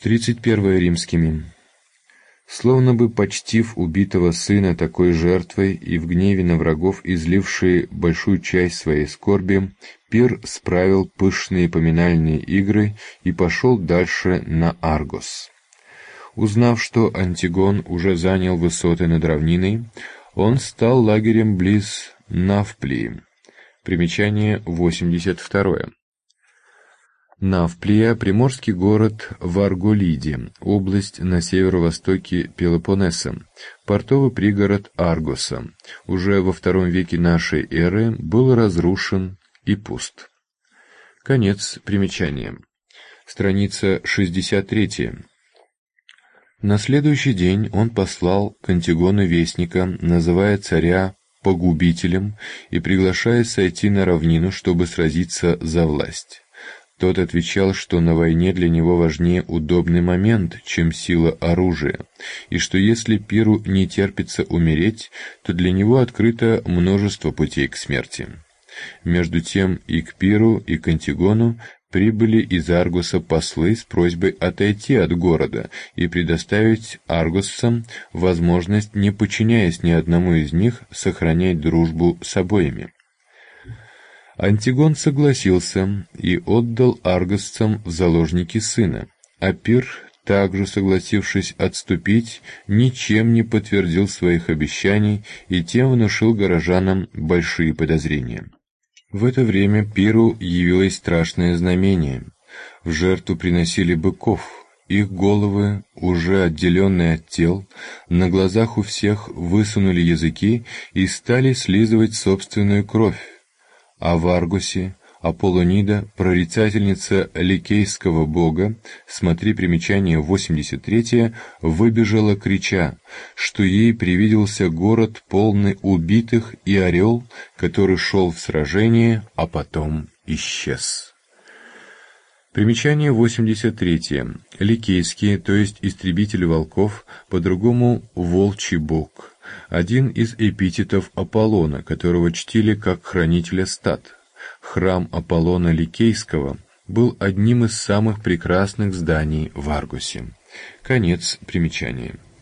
31 римскими. Словно бы почтив убитого сына такой жертвой и в гневе на врагов излившие большую часть своей скорби, Пир справил пышные поминальные игры и пошел дальше на Аргос. Узнав, что Антигон уже занял высоты над равниной, он стал лагерем близ Навплии. Примечание 82. Навплия — приморский город в Арголиде, область на северо-востоке Пелопоннеса, портовый пригород Аргоса, уже во II веке нашей эры был разрушен и пуст. Конец примечания. Страница 63. На следующий день он послал к Антигону вестника, называя царя погубителем и приглашая сойти на равнину, чтобы сразиться за власть. Тот отвечал, что на войне для него важнее удобный момент, чем сила оружия, и что если Пиру не терпится умереть, то для него открыто множество путей к смерти. Между тем и к Пиру, и к Антигону прибыли из Аргоса послы с просьбой отойти от города и предоставить аргоссам возможность, не подчиняясь ни одному из них, сохранять дружбу с обоими. Антигон согласился и отдал аргосцам в заложники сына, а Пир, также согласившись отступить, ничем не подтвердил своих обещаний и тем внушил горожанам большие подозрения. В это время Пиру явилось страшное знамение. В жертву приносили быков, их головы, уже отделенные от тел, на глазах у всех высунули языки и стали слизывать собственную кровь. А в Аргосе Аполлонида, прорицательница ликейского бога, смотри примечание 83, выбежала, крича, что ей привиделся город полный убитых и орел, который шел в сражение, а потом исчез. Примечание 83. Ликейский, то есть истребитель волков, по-другому волчий бог, один из эпитетов Аполлона, которого чтили как хранителя стад. Храм Аполлона Ликейского был одним из самых прекрасных зданий в Аргосе. Конец примечания.